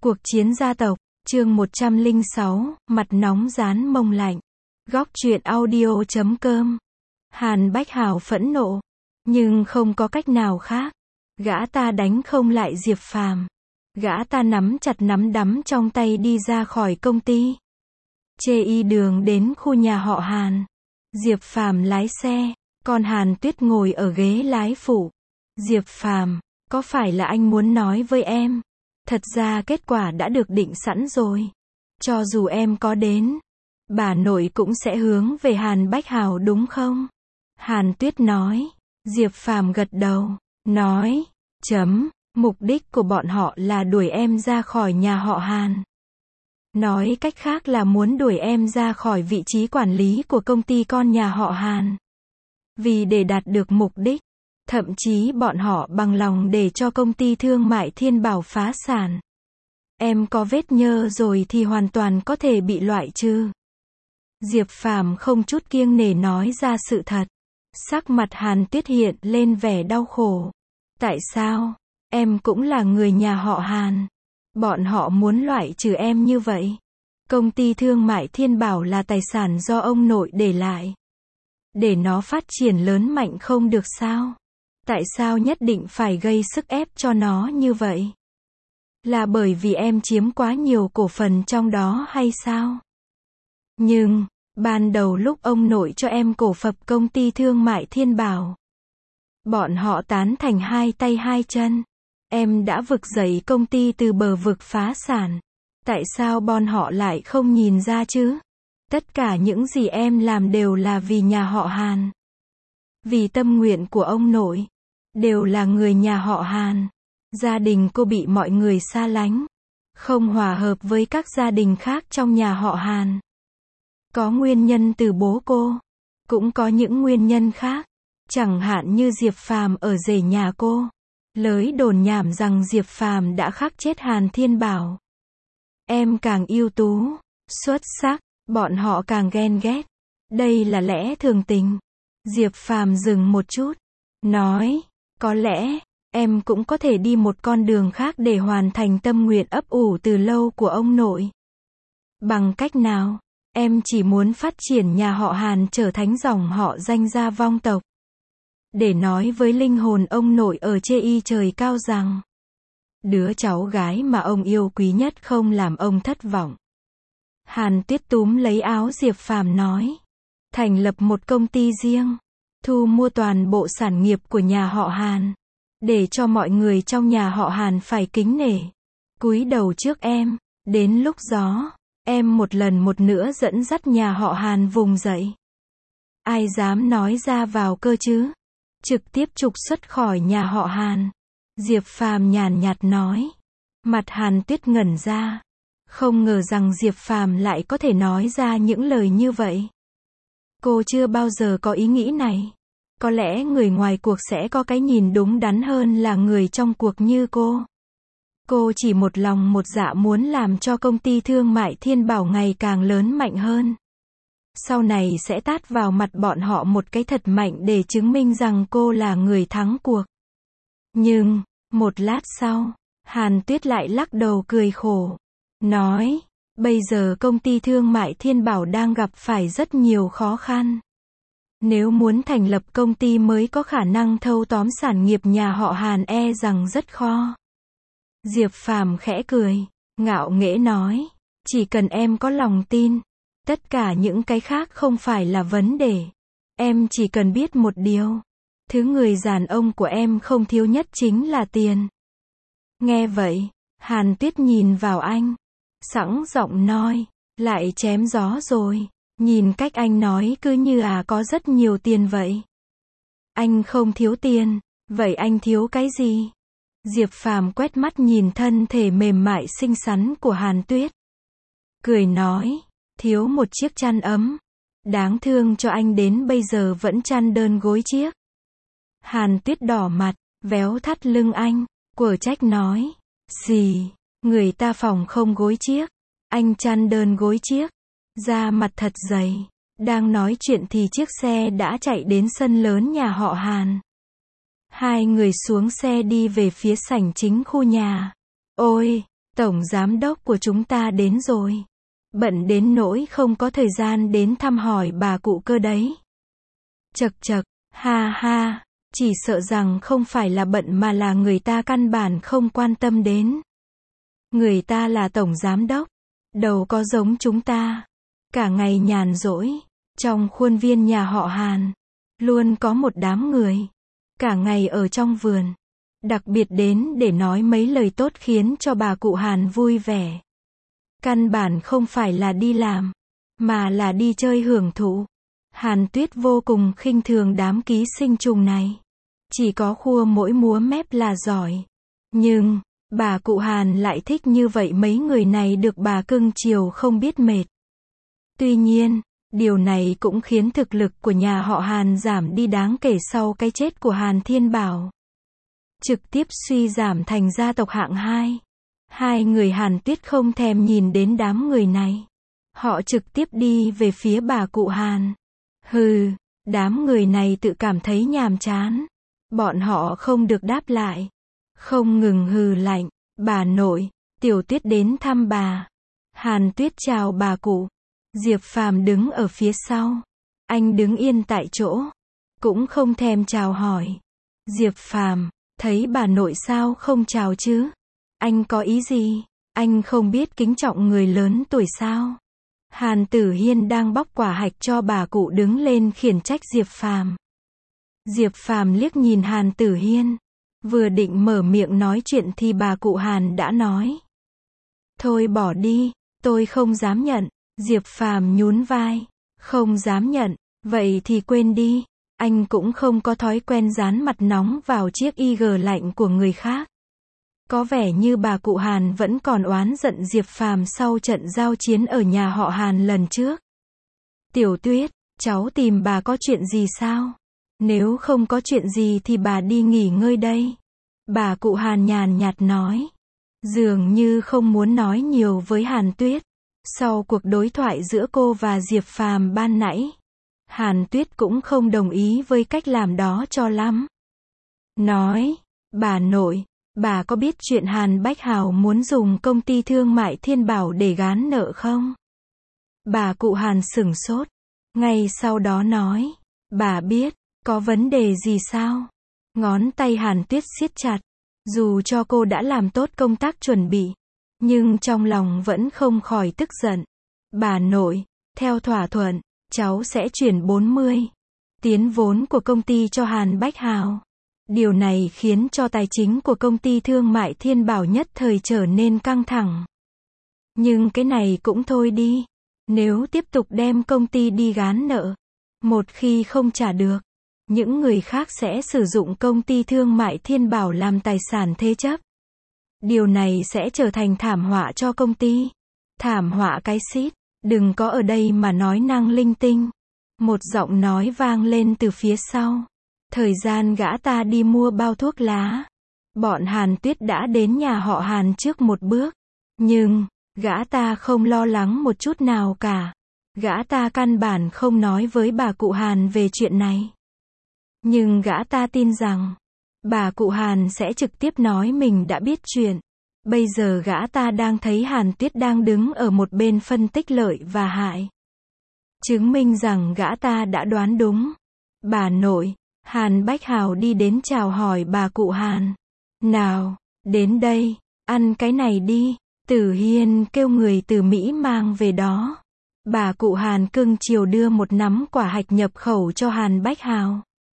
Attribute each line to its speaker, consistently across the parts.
Speaker 1: Cuộc chiến gia tộc, chương 106, mặt nóng rán mông lạnh. Góc truyện audio.com. Hàn Bách Hào phẫn nộ, nhưng không có cách nào khác. Gã ta đánh không lại Diệp Phàm. Gã ta nắm chặt nắm đấm trong tay đi ra khỏi công ty. Chê y đường đến khu nhà họ Hàn. Diệp Phàm lái xe, còn Hàn Tuyết ngồi ở ghế lái phụ. Diệp Phàm, có phải là anh muốn nói với em? Thật ra kết quả đã được định sẵn rồi. Cho dù em có đến, bà nội cũng sẽ hướng về Hàn Bách Hào đúng không? Hàn Tuyết nói. Diệp Phàm gật đầu, nói, mục đích của bọn họ là đuổi em ra khỏi nhà họ Hàn. Nói cách khác là muốn đuổi em ra khỏi vị trí quản lý của công ty con nhà họ Hàn. Vì để đạt được mục đích, thậm chí bọn họ bằng lòng để cho công ty thương mại Thiên Bảo phá sản. Em có vết nhơ rồi thì hoàn toàn có thể bị loại trừ. Diệp Phàm không chút kiêng nể nói ra sự thật. Sắc mặt Hàn Tuyết hiện lên vẻ đau khổ. Tại sao? Em cũng là người nhà họ Hàn. Bọn họ muốn loại trừ em như vậy. Công ty thương mại Thiên Bảo là tài sản do ông nội để lại. Để nó phát triển lớn mạnh không được sao? Tại sao nhất định phải gây sức ép cho nó như vậy? Là bởi vì em chiếm quá nhiều cổ phần trong đó hay sao? Nhưng, ban đầu lúc ông nội cho em cổ phần công ty thương mại Thiên Bảo, bọn họ tán thành hai tay hai chân. Em đã vực dậy công ty từ bờ vực phá sản. Tại sao bọn họ lại không nhìn ra chứ? Tất cả những gì em làm đều là vì nhà họ Hàn. Vì tâm nguyện của ông nội. Đều là người nhà họ Hàn. Gia đình cô bị mọi người xa lánh. Không hòa hợp với các gia đình khác trong nhà họ Hàn. Có nguyên nhân từ bố cô. Cũng có những nguyên nhân khác. Chẳng hạn như Diệp Phàm ở rể nhà cô. Lời đồn nhảm rằng Diệp Phàm đã khắc chết Hàn Thiên Bảo. Em càng ưu tú, xuất sắc, bọn họ càng ghen ghét. Đây là lẽ thường tình. Diệp Phàm dừng một chút, nói, có lẽ, em cũng có thể đi một con đường khác để hoàn thành tâm nguyện ấp ủ từ lâu của ông nội. Bằng cách nào? Em chỉ muốn phát triển nhà họ Hàn trở thành dòng họ danh gia vong tộc. Để nói với linh hồn ông nội ở chê y trời cao rằng, đứa cháu gái mà ông yêu quý nhất không làm ông thất vọng. Hàn Tuyết túm lấy áo Diệp Phàm nói, thành lập một công ty riêng, thu mua toàn bộ sản nghiệp của nhà họ Hàn, để cho mọi người trong nhà họ Hàn phải kính nể, cúi đầu trước em. Đến lúc đó, em một lần một nữa dẫn dắt nhà họ Hàn vùng dậy. Ai dám nói ra vào cơ chứ? Trực tiếp trục xuất khỏi nhà họ Hàn. Diệp Phàm nhàn nhạt nói. Mặt Hàn Tuyết ngẩn ra. Không ngờ rằng Diệp Phàm lại có thể nói ra những lời như vậy. Cô chưa bao giờ có ý nghĩ này. Có lẽ người ngoài cuộc sẽ có cái nhìn đúng đắn hơn là người trong cuộc như cô. Cô chỉ một lòng một dạ muốn làm cho công ty thương mại Thiên Bảo ngày càng lớn mạnh hơn. Sau này sẽ tát vào mặt bọn họ một cái thật mạnh để chứng minh rằng cô là người thắng cuộc. Nhưng, một lát sau, Hàn Tuyết lại lắc đầu cười khổ. Nói, bây giờ công ty thương mại Thiên Bảo đang gặp phải rất nhiều khó khăn. Nếu muốn thành lập công ty mới có khả năng thâu tóm sản nghiệp nhà họ Hàn e rằng rất khó. Diệp Phàm khẽ cười, ngạo nghễ nói, chỉ cần em có lòng tin. Tất cả những cái khác không phải là vấn đề. Em chỉ cần biết một điều. Thứ người đàn ông của em không thiếu nhất chính là tiền. Nghe vậy, Hàn Tuyết nhìn vào anh. Sẵn giọng nói, lại chém gió rồi. Nhìn cách anh nói cứ như có rất nhiều tiền vậy. Anh không thiếu tiền, vậy anh thiếu cái gì? Diệp Phàm quét mắt nhìn thân thể mềm mại xinh xắn của Hàn Tuyết. Cười nói. Thiếu một chiếc chăn ấm. Đáng thương cho anh đến bây giờ vẫn chăn đơn gối chiếc. Hàn Tuyết đỏ mặt, véo thắt lưng anh, quở trách nói. Gì? Người ta phòng không gối chiếc. Anh chăn đơn gối chiếc. Da mặt thật dày. Đang nói chuyện thì chiếc xe đã chạy đến sân lớn nhà họ Hàn. Hai người xuống xe đi về phía sảnh chính khu nhà. Ôi! Tổng giám đốc của chúng ta đến rồi. Bận đến nỗi không có thời gian đến thăm hỏi bà cụ cơ đấy. Chậc chậc, ha ha, chỉ sợ rằng không phải là bận mà là người ta căn bản không quan tâm đến. Người ta là tổng giám đốc, đâu có giống chúng ta. Cả ngày nhàn rỗi, trong khuôn viên nhà họ Hàn, luôn có một đám người. Cả ngày ở trong vườn, đặc biệt đến để nói mấy lời tốt khiến cho bà cụ Hàn vui vẻ. Căn bản không phải là đi làm, mà là đi chơi hưởng thụ. Hàn Tuyết vô cùng khinh thường đám ký sinh trùng này. Chỉ có khua mỗi múa mép là giỏi. Nhưng, bà cụ Hàn lại thích như vậy, mấy người này được bà cưng chiều không biết mệt. Tuy nhiên, điều này cũng khiến thực lực của nhà họ Hàn giảm đi đáng kể sau cái chết của Hàn Thiên Bảo. Trực tiếp suy giảm thành gia tộc hạng 2. Hai người Hàn Tuyết không thèm nhìn đến đám người này. Họ trực tiếp đi về phía bà cụ Hàn. Hừ, đám người này tự cảm thấy nhàm chán. Bọn họ không được đáp lại. Không ngừng hừ lạnh. Bà nội, Tiểu Tuyết đến thăm bà. Hàn Tuyết chào bà cụ. Diệp Phàm đứng ở phía sau. Anh đứng yên tại chỗ. Cũng không thèm chào hỏi. Diệp Phàm, thấy bà nội sao không chào chứ? Anh có ý gì? Anh không biết kính trọng người lớn tuổi sao? Hàn Tử Hiên đang bóc quả hạch cho bà cụ đứng lên khiển trách Diệp Phàm. Diệp Phàm liếc nhìn Hàn Tử Hiên. Vừa định mở miệng nói chuyện thì bà cụ Hàn đã nói. Thôi bỏ đi, tôi không dám nhận. Diệp Phàm nhún vai. Không dám nhận, vậy thì quên đi. Anh cũng không có thói quen dán mặt nóng vào chiếc IG lạnh của người khác. Có vẻ như bà cụ Hàn vẫn còn oán giận Diệp Phàm sau trận giao chiến ở nhà họ Hàn lần trước. Tiểu Tuyết, cháu tìm bà có chuyện gì sao? Nếu không có chuyện gì thì bà đi nghỉ ngơi đây. Bà cụ Hàn nhàn nhạt nói. Dường như không muốn nói nhiều với Hàn Tuyết. Sau cuộc đối thoại giữa cô và Diệp Phàm ban nãy, Hàn Tuyết cũng không đồng ý với cách làm đó cho lắm. Nói, bà nội, bà có biết chuyện Hàn Bách Hào muốn dùng công ty thương mại Thiên Bảo để gán nợ không? Bà cụ Hàn sửng sốt. Ngay sau đó nói, bà biết, có vấn đề gì sao? Ngón tay Hàn Tuyết siết chặt. Dù cho cô đã làm tốt công tác chuẩn bị, nhưng trong lòng vẫn không khỏi tức giận. Bà nội, theo thỏa thuận, cháu sẽ chuyển 40 tiến vốn của công ty cho Hàn Bách Hào. Điều này khiến cho tài chính của công ty thương mại Thiên Bảo nhất thời trở nên căng thẳng. Nhưng cái này cũng thôi đi. Nếu tiếp tục đem công ty đi gán nợ, một khi không trả được, những người khác sẽ sử dụng công ty thương mại Thiên Bảo làm tài sản thế chấp. Điều này sẽ trở thành thảm họa cho công ty. Thảm họa cái xít, đừng có ở đây mà nói năng linh tinh. Một giọng nói vang lên từ phía sau. Thời gian gã ta đi mua bao thuốc lá. Bọn Hàn Tuyết đã đến nhà họ Hàn trước một bước. Nhưng, gã ta không lo lắng một chút nào cả. Gã ta căn bản không nói với bà cụ Hàn về chuyện này. Nhưng gã ta tin rằng, bà cụ Hàn sẽ trực tiếp nói mình đã biết chuyện. Bây giờ gã ta đang thấy Hàn Tuyết đang đứng ở một bên phân tích lợi và hại. Chứng minh rằng gã ta đã đoán đúng. Bà nội, Hàn Bách Hào đi đến chào hỏi bà cụ Hàn. Nào, đến đây, ăn cái này đi. Tử Hiên kêu người từ Mỹ mang về đó. Bà cụ Hàn cưng chiều đưa một nắm quả hạch nhập khẩu cho Hàn Bách Hào.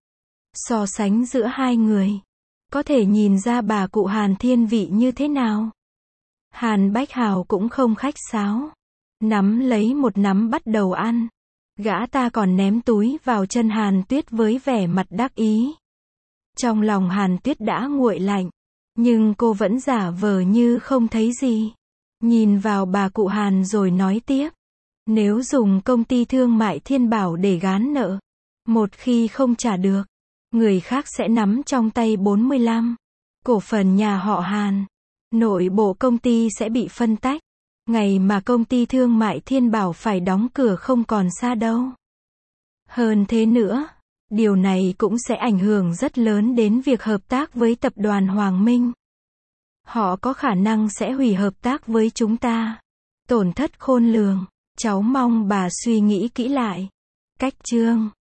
Speaker 1: So sánh giữa hai người, có thể nhìn ra bà cụ Hàn thiên vị như thế nào. Hàn Bách Hào cũng không khách sáo. Nắm lấy một nắm bắt đầu ăn. Gã ta còn ném túi vào chân Hàn Tuyết với vẻ mặt đắc ý. Trong lòng Hàn Tuyết đã nguội lạnh. Nhưng cô vẫn giả vờ như không thấy gì. Nhìn vào bà cụ Hàn rồi nói tiếp. Nếu dùng công ty thương mại Thiên Bảo để gán nợ, một khi không trả được, người khác sẽ nắm trong tay 45 cổ phần nhà họ Hàn. Nội bộ công ty sẽ bị phân tách. Ngày mà công ty thương mại Thiên Bảo phải đóng cửa không còn xa đâu. Hơn thế nữa, điều này cũng sẽ ảnh hưởng rất lớn đến việc hợp tác với tập đoàn Hoàng Minh. Họ có khả năng sẽ hủy hợp tác với chúng ta. Tổn thất khôn lường. Cháu mong bà suy nghĩ kỹ lại. Cách chương